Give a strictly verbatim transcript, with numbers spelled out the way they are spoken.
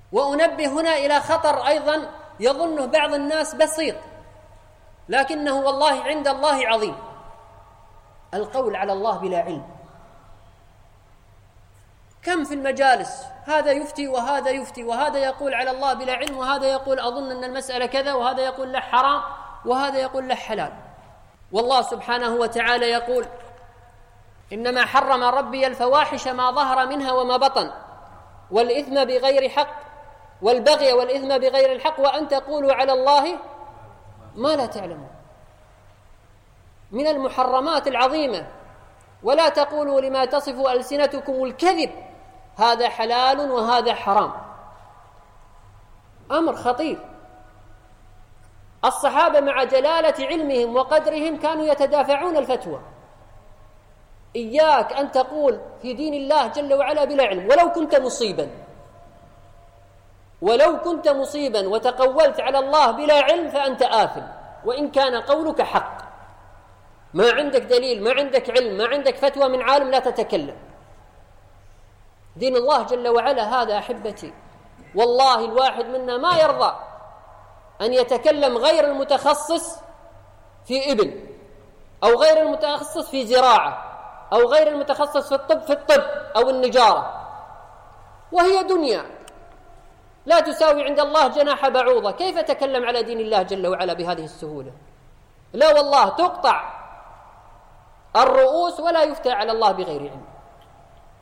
وأنبه هنا إلى خطر أيضا يظنه بعض الناس بسيط، لكنه والله عند الله عظيم: القول على الله بلا علم. كم في المجالس هذا يفتي وهذا يفتي، وهذا يقول على الله بلا علم، وهذا يقول أظن أن المسألة كذا، وهذا يقول له حرام، وهذا يقول له حلال. والله سبحانه وتعالى يقول: إنما حرم ربي الفواحش ما ظهر منها وما بطن والإثم بغير حق والبغي والإثم بغير الحق وأن تقولوا على الله ما لا تعلمون. من المحرمات العظيمة: ولا تقولوا لما تصف ألسنتكم الكذب هذا حلال وهذا حرام. أمر خطير. الصحابة مع جلالة علمهم وقدرهم كانوا يتدافعون الفتوى: إياك أن تقول في دين الله جل وعلا بلا علم، ولو كنت مصيبا، ولو كنت مصيبا وتقولت على الله بلا علم فأنت آثم، وإن كان قولك حق. ما عندك دليل، ما عندك علم، ما عندك فتوى من عالم، لا تتكلم. دين الله جل وعلا هذا أحبتي والله الواحد منا ما يرضى أن يتكلم غير المتخصص في إبل، أو غير المتخصص في زراعة، أو غير المتخصص في الطب في الطب أو النجارة، وهي دنيا لا تساوي عند الله جناح بعوضة. كيف تكلم على دين الله جل وعلا بهذه السهولة؟ لا والله، تقطع الرؤوس ولا يفتى على الله بغير علم.